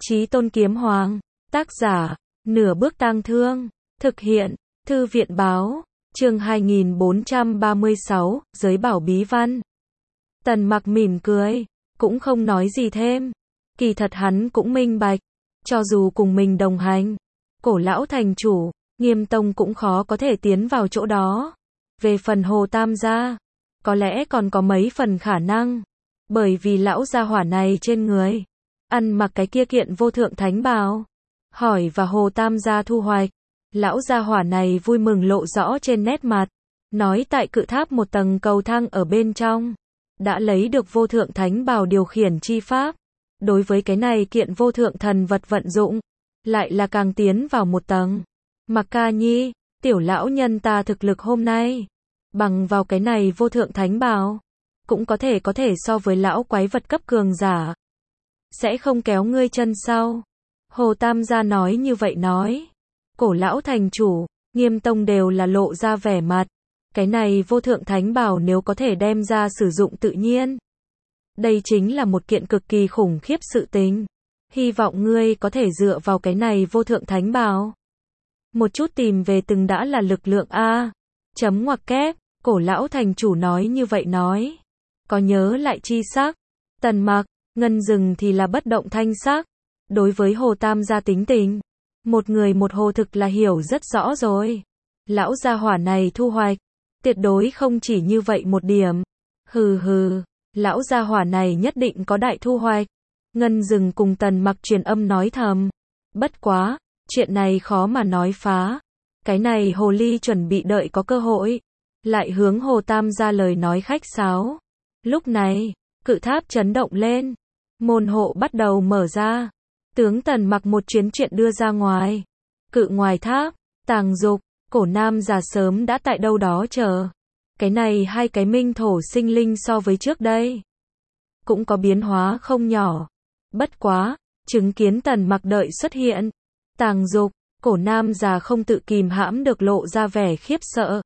Chí Tôn Kiếm Hoàng, tác giả, Nửa Bước Tang Thương, thực hiện, Thư viện báo, chương 2436, Giới Bảo Bí Văn. Tần Mặc mỉm cười, cũng không nói gì thêm. Kỳ thật hắn cũng minh bạch, cho dù cùng mình đồng hành, Cổ lão thành chủ, Nghiêm Tông cũng khó có thể tiến vào chỗ đó. Về phần Hồ Tam gia, có lẽ còn có mấy phần khả năng, bởi vì lão gia hỏa này trên người ăn mặc cái kia kiện vô thượng thánh bào. Hỏi và Hồ Tam gia thu hoạch, lão gia hỏa này vui mừng lộ rõ trên nét mặt, nói tại cự tháp một tầng cầu thang ở bên trong, đã lấy được vô thượng thánh bào điều khiển chi pháp. Đối với cái này kiện vô thượng thần vật vận dụng, lại là càng tiến vào một tầng. Mặc Ca Nhi, tiểu lão nhân ta thực lực hôm nay, bằng vào cái này vô thượng thánh bào, cũng có thể so với lão quái vật cấp cường giả. Sẽ không kéo ngươi chân sau. Hồ Tam gia nói như vậy nói. Cổ lão thành chủ, Nghiêm Tông đều là lộ ra vẻ mặt. Cái này vô thượng thánh bào nếu có thể đem ra sử dụng tự nhiên, đây chính là một kiện cực kỳ khủng khiếp sự tình. Hy vọng ngươi có thể dựa vào cái này vô thượng thánh bào, một chút tìm về từng đã là lực lượng a. Chấm ngoặc kép, cổ lão thành chủ nói như vậy nói. Có nhớ lại chi sắc. Tần Mặc, Ngân Dừng thì là bất động thanh sắc. Đối với Hồ Tam gia tính tình, một người một hồ thực là hiểu rất rõ rồi. Lão gia hỏa này thu hoạch, tuyệt đối không chỉ như vậy một điểm. Hừ hừ, lão gia hỏa này nhất định có đại thu hoạch. Ngân Dừng cùng Tần Mặc truyền âm nói thầm. Bất quá, chuyện này khó mà nói phá. Cái này hồ ly chuẩn bị đợi có cơ hội, lại hướng Hồ Tam gia lời nói khách sáo. Lúc này, cự tháp chấn động lên, môn hộ bắt đầu mở ra. Tướng Tần Mặc một chuyến chuyện đưa ra ngoài. Cự ngoài tháp, Tàng Dục, Cổ Nam già sớm đã tại đâu đó chờ. Cái này hai cái minh thổ sinh linh so với trước đây cũng có biến hóa không nhỏ. Bất quá, chứng kiến Tần Mặc đợi xuất hiện, Tàng Dục, Cổ Nam già không tự kìm hãm được lộ ra vẻ khiếp sợ.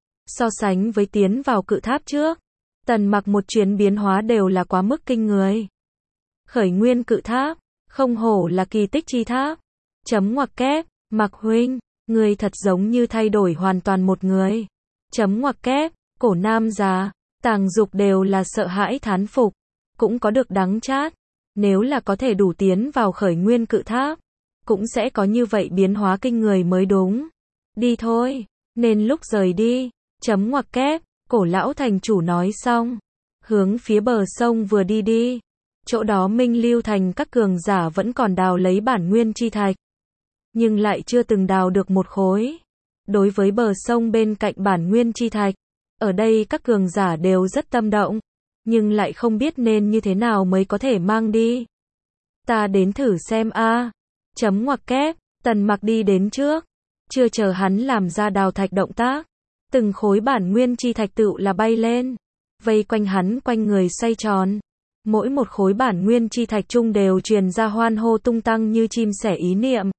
So sánh với tiến vào cự tháp trước, Tần Mặc một chuyến biến hóa đều là quá mức kinh người. Khởi nguyên cự tháp, không hổ là kỳ tích chi tháp. Chấm ngoặc kép, Mặc huynh, người thật giống như thay đổi hoàn toàn một người. Chấm ngoặc kép, Cổ Nam già, Tàng Dục đều là sợ hãi thán phục, cũng có được đắng chát. Nếu là có thể đủ tiến vào khởi nguyên cự tháp, cũng sẽ có như vậy biến hóa kinh người mới đúng. Đi thôi, nên lúc rời đi. Chấm ngoặc kép, Cổ lão thành chủ nói xong, hướng phía bờ sông vừa đi đi. Chỗ đó Minh Lưu thành các cường giả vẫn còn đào lấy bản nguyên chi thạch, nhưng lại chưa từng đào được một khối. Đối với bờ sông bên cạnh bản nguyên chi thạch, ở đây các cường giả đều rất tâm động, nhưng lại không biết nên như thế nào mới có thể mang đi. Ta đến thử xem a. Chấm ngoặc kép, Tần Mặc đi đến trước, chưa chờ hắn làm ra đào thạch động tác, từng khối bản nguyên chi thạch tựu là bay lên, vây quanh hắn quanh người xoay tròn. Mỗi một khối bản nguyên chi thạch chung đều truyền ra hoan hô tung tăng như chim sẻ ý niệm,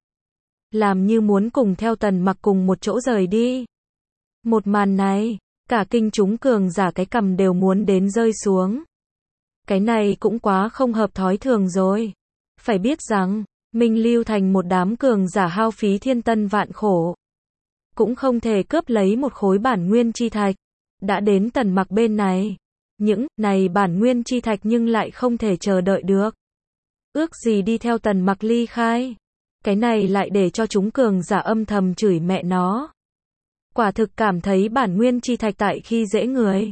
làm như muốn cùng theo Tần Mặc cùng một chỗ rời đi. Một màn này, cả kinh chúng cường giả cái cằm đều muốn đến rơi xuống. Cái này cũng quá không hợp thói thường rồi. Phải biết rằng, Minh Lưu thành một đám cường giả hao phí thiên tân vạn khổ, cũng không thể cướp lấy một khối bản nguyên chi thạch. Đã đến Tần Mặc bên này, những này bản nguyên chi thạch nhưng lại không thể chờ đợi được. Ước gì đi theo Tần Mặc ly khai. Cái này lại để cho chúng cường giả âm thầm chửi mẹ nó. Quả thực cảm thấy bản nguyên chi thạch tại khi dễ người.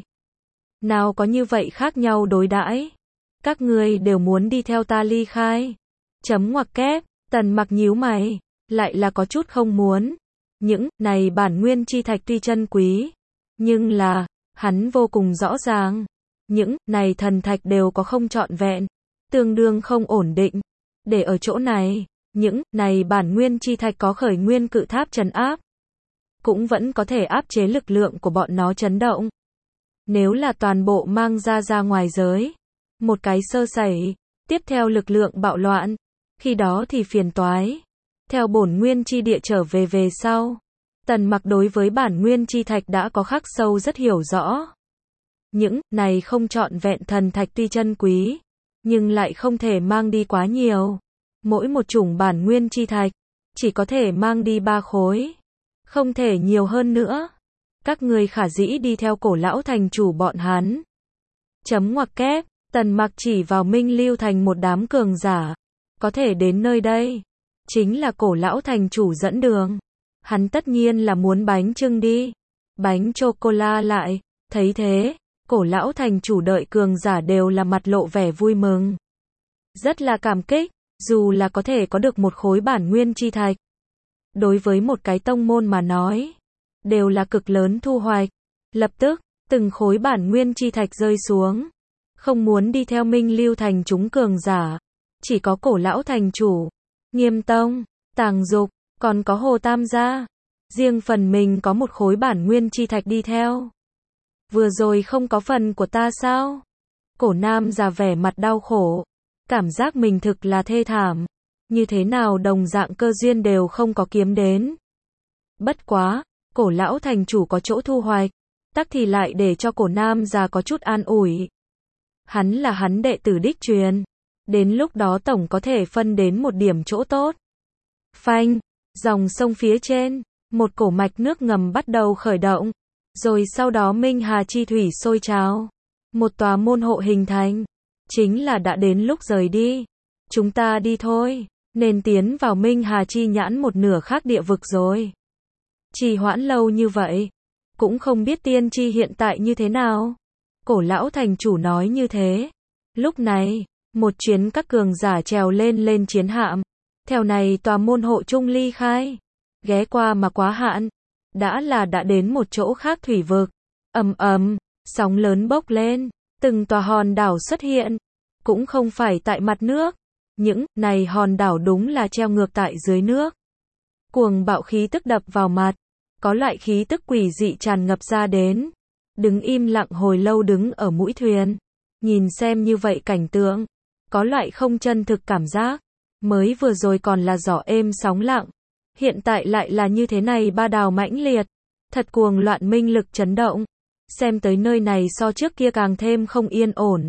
Nào có như vậy khác nhau đối đãi. Các ngươi đều muốn đi theo ta ly khai. Chấm ngoặc kép, Tần Mặc nhíu mày, lại là có chút không muốn. Những này bản nguyên chi thạch tuy chân quý, nhưng là, hắn vô cùng rõ ràng, những này thần thạch đều có không trọn vẹn, tương đương không ổn định. Để ở chỗ này, những này bản nguyên chi thạch có khởi nguyên cự tháp trấn áp, cũng vẫn có thể áp chế lực lượng của bọn nó chấn động. Nếu là toàn bộ mang ra ngoài giới, một cái sơ sẩy, tiếp theo lực lượng bạo loạn, khi đó thì phiền toái. Theo bổn nguyên chi địa trở về sau, Tần Mặc đối với bản nguyên chi thạch đã có khắc sâu rất hiểu rõ. Những này không trọn vẹn thần thạch tuy chân quý, nhưng lại không thể mang đi quá nhiều. Mỗi một chủng bản nguyên chi thạch, chỉ có thể mang đi 3 khối. Không thể nhiều hơn nữa. Các ngươi khả dĩ đi theo Cổ lão thành chủ bọn hắn. Chấm ngoặc kép, Tần Mặc chỉ vào Minh Lưu thành một đám cường giả. Có thể đến nơi đây. Chính là Cổ lão thành chủ dẫn đường. Hắn tất nhiên là muốn bánh chưng đi. Bánh chocola lại. Thấy thế, Cổ lão thành chủ đợi cường giả đều là mặt lộ vẻ vui mừng. Rất là cảm kích, dù là có thể có được một khối bản nguyên chi thạch. Đối với một cái tông môn mà nói, đều là cực lớn thu hoạch. Lập tức, từng khối bản nguyên chi thạch rơi xuống. Không muốn đi theo Minh Lưu thành chúng cường giả. Chỉ có Cổ lão thành chủ, Nghiêm Tông, Tàng Dục, còn có Hồ Tam gia. Riêng phần mình có một khối bản nguyên chi thạch đi theo. Vừa rồi không có phần của ta sao? Cổ Nam già vẻ mặt đau khổ. Cảm giác mình thực là thê thảm. Như thế nào đồng dạng cơ duyên đều không có kiếm đến. Bất quá, Cổ lão thành chủ có chỗ thu hoạch. Tắc thì lại để cho Cổ Nam già có chút an ủi. Hắn là hắn đệ tử đích truyền. Đến lúc đó tổng có thể phân đến một điểm chỗ tốt. Phanh, dòng sông phía trên, một cổ mạch nước ngầm bắt đầu khởi động. Rồi sau đó Minh Hà chi thủy sôi trào. Một tòa môn hộ hình thành. Chính là đã đến lúc rời đi. Chúng ta đi thôi. Nên tiến vào Minh Hà chi nhãn một nửa khác địa vực rồi. Trì hoãn lâu như vậy. Cũng không biết tiên tri hiện tại như thế nào. Cổ lão thành chủ nói như thế. Lúc này, một chuyến các cường giả trèo lên chiến hạm. Theo này tòa môn hộ trung ly khai. Ghé qua mà quá hạn. Đã đến một chỗ khác thủy vực. Ầm ầm, sóng lớn bốc lên. Từng tòa hòn đảo xuất hiện. Cũng không phải tại mặt nước. Những này hòn đảo đúng là treo ngược tại dưới nước. Cuồng bạo khí tức đập vào mặt. Có loại khí tức quỷ dị tràn ngập ra đến. Đứng im lặng hồi lâu đứng ở mũi thuyền. Nhìn xem như vậy cảnh tượng. Có loại không chân thực cảm giác. Mới vừa rồi còn là gió êm sóng lặng. Hiện tại lại là như thế này ba đào mãnh liệt. Thật cuồng loạn minh lực chấn động. Xem tới nơi này so trước kia càng thêm không yên ổn.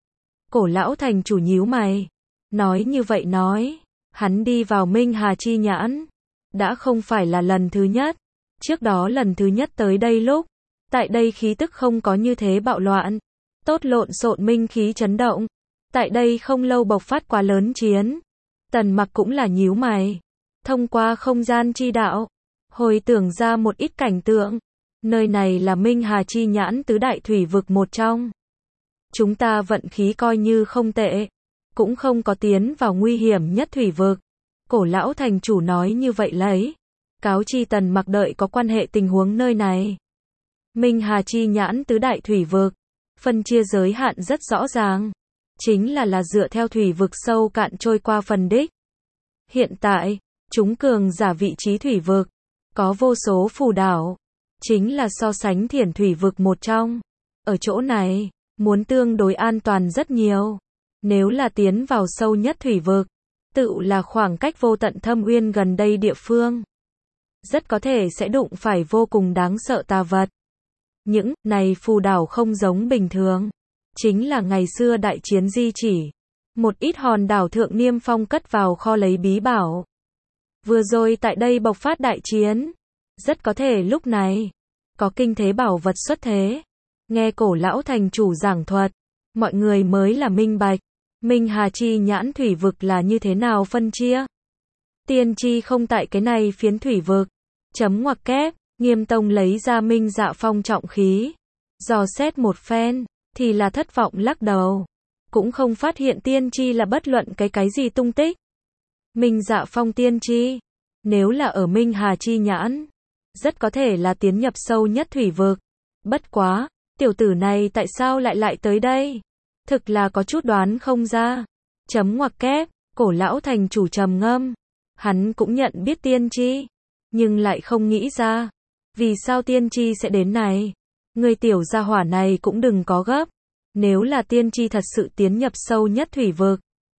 Cổ lão thành chủ nhíu mày. Nói như vậy nói. Hắn đi vào Minh Hà chi nhãn. Đã không phải là lần thứ nhất. Trước đó lần thứ nhất tới đây lúc. Tại đây khí tức không có như thế bạo loạn. Tốt lộn xộn minh khí chấn động. Tại đây không lâu bộc phát quá lớn chiến. Tần Mặc cũng là nhíu mày. Thông qua không gian chi đạo. Hồi tưởng ra một ít cảnh tượng. Nơi này là Minh Hà chi nhãn tứ đại thủy vực một trong. Chúng ta vận khí coi như không tệ. Cũng không có tiến vào nguy hiểm nhất thủy vực. Cổ lão thành chủ nói như vậy lấy. Cáo chi Tần Mặc đợi có quan hệ tình huống nơi này. Minh Hà chi nhãn tứ đại thủy vực. Phân chia giới hạn rất rõ ràng. Chính là dựa theo thủy vực sâu cạn trôi qua phần đích. Hiện tại, chúng cường giả vị trí thủy vực. Có vô số phù đảo. Chính là so sánh thiển thủy vực một trong. Ở chỗ này, muốn tương đối an toàn rất nhiều. Nếu là tiến vào sâu nhất thủy vực, tự là khoảng cách vô tận thâm uyên gần đây địa phương. Rất có thể sẽ đụng phải vô cùng đáng sợ tà vật. Những này phù đảo không giống bình thường. Chính là ngày xưa đại chiến di chỉ. Một ít hòn đảo thượng niêm phong cất vào kho lấy bí bảo. Vừa rồi tại đây bộc phát đại chiến. Rất có thể lúc này, có kinh thế bảo vật xuất thế. Nghe cổ lão thành chủ giảng thuật, mọi người mới là minh bạch. Minh Hà chi nhãn thủy vực là như thế nào phân chia. Tiên tri không tại cái này phiến thủy vực. Chấm ngoặc kép, Nghiêm Tông lấy ra Minh Dạ Phong trọng khí. Dò xét một phen, thì là thất vọng lắc đầu. Cũng không phát hiện tiên tri là bất luận cái gì tung tích. Minh Dạ Phong tiên tri, nếu là ở Minh Hà chi nhãn, rất có thể là tiến nhập sâu nhất thủy vực. Bất quá, tiểu tử này tại sao lại tới đây? Thực là có chút đoán không ra. Chấm ngoặc kép, cổ lão thành chủ trầm ngâm. Hắn cũng nhận biết tiên tri, nhưng lại không nghĩ ra. Vì sao tiên tri sẽ đến này? Người tiểu gia hỏa này cũng đừng có gấp. Nếu là tiên tri thật sự tiến nhập sâu nhất thủy vực,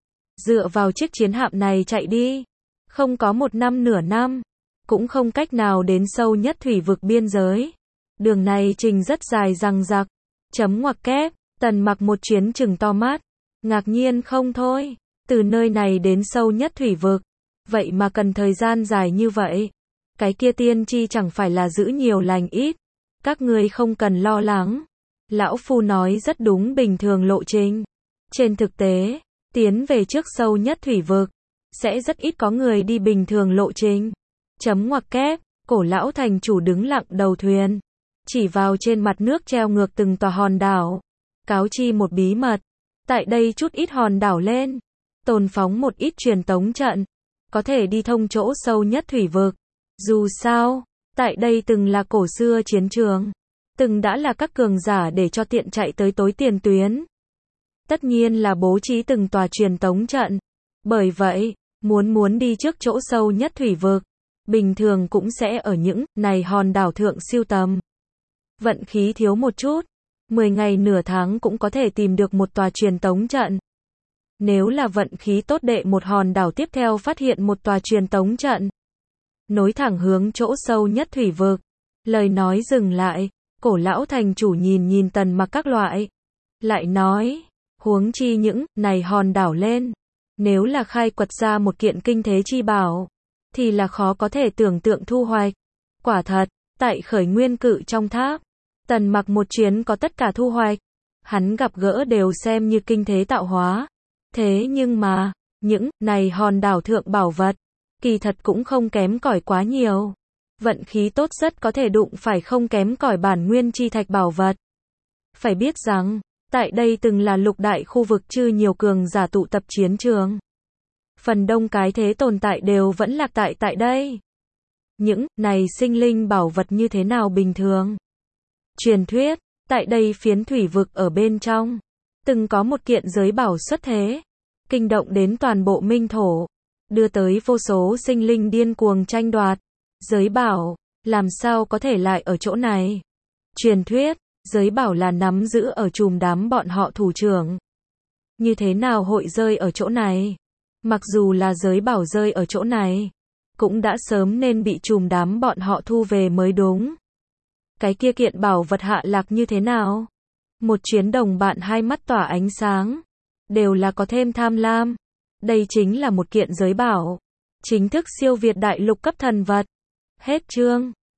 dựa vào chiếc chiến hạm này chạy đi, không có một năm nửa năm, cũng không cách nào đến sâu nhất thủy vực biên giới. Đường này trình rất dài dằng dặc. Chấm ngoặc kép, Tần Mặc một chuyến chừng to mắt, ngạc nhiên không thôi. Từ nơi này đến sâu nhất thủy vực. Vậy mà cần thời gian dài như vậy. Cái kia tiên tri chẳng phải là giữ nhiều lành ít. Các ngươi không cần lo lắng. Lão Phu nói rất đúng bình thường lộ trình. Trên thực tế, tiến về trước sâu nhất thủy vực, sẽ rất ít có người đi bình thường lộ trình. Chấm ngoặc kép, Cổ lão thành chủ đứng lặng đầu thuyền. Chỉ vào trên mặt nước treo ngược từng tòa hòn đảo. Cáo chi một bí mật. Tại đây chút ít hòn đảo lên. Tồn phóng một ít truyền tống trận. Có thể đi thông chỗ sâu nhất thủy vực. Dù sao, tại đây từng là cổ xưa chiến trường. Từng đã là các cường giả để cho tiện chạy tới tối tiền tuyến. Tất nhiên là bố trí từng tòa truyền tống trận. Bởi vậy, muốn đi trước chỗ sâu nhất thủy vực, bình thường cũng sẽ ở những này hòn đảo thượng siêu tầm. Vận khí thiếu một chút, 10 ngày nửa tháng cũng có thể tìm được một tòa truyền tống trận. Nếu là vận khí tốt đệ một hòn đảo tiếp theo phát hiện một tòa truyền tống trận, nối thẳng hướng chỗ sâu nhất thủy vực. Lời nói dừng lại, Cổ lão thành chủ nhìn Tần Mặc các loại. Lại nói, huống chi những này hòn đảo lên. Nếu là khai quật ra một kiện kinh thế chi bảo, thì là khó có thể tưởng tượng thu hoạch. Quả thật, tại khởi nguyên cự trong tháp, Tần Mặc một chuyến có tất cả thu hoạch. Hắn gặp gỡ đều xem như kinh thế tạo hóa. Thế nhưng mà, những này hòn đảo thượng bảo vật, kỳ thật cũng không kém cỏi quá nhiều. Vận khí tốt rất có thể đụng phải không kém cỏi bản nguyên chi thạch bảo vật. Phải biết rằng, tại đây từng là lục đại khu vực chư nhiều cường giả tụ tập chiến trường. Phần đông cái thế tồn tại đều vẫn lạc tại đây. Những này sinh linh bảo vật như thế nào bình thường? Truyền thuyết, tại đây phiến thủy vực ở bên trong, từng có một kiện giới bảo xuất thế, kinh động đến toàn bộ minh thổ, đưa tới vô số sinh linh điên cuồng tranh đoạt. Giới bảo, làm sao có thể lại ở chỗ này? Truyền thuyết, giới bảo là nắm giữ ở chùm đám bọn họ thủ trưởng. Như thế nào hội rơi ở chỗ này? Mặc dù là giới bảo rơi ở chỗ này, cũng đã sớm nên bị chùm đám bọn họ thu về mới đúng. Cái kia kiện bảo vật hạ lạc như thế nào? Một chuyến đồng bạn hai mắt tỏa ánh sáng. Đều là có thêm tham lam. Đây chính là một kiện giới bảo. Chính thức siêu việt đại lục cấp thần vật. Hết chương.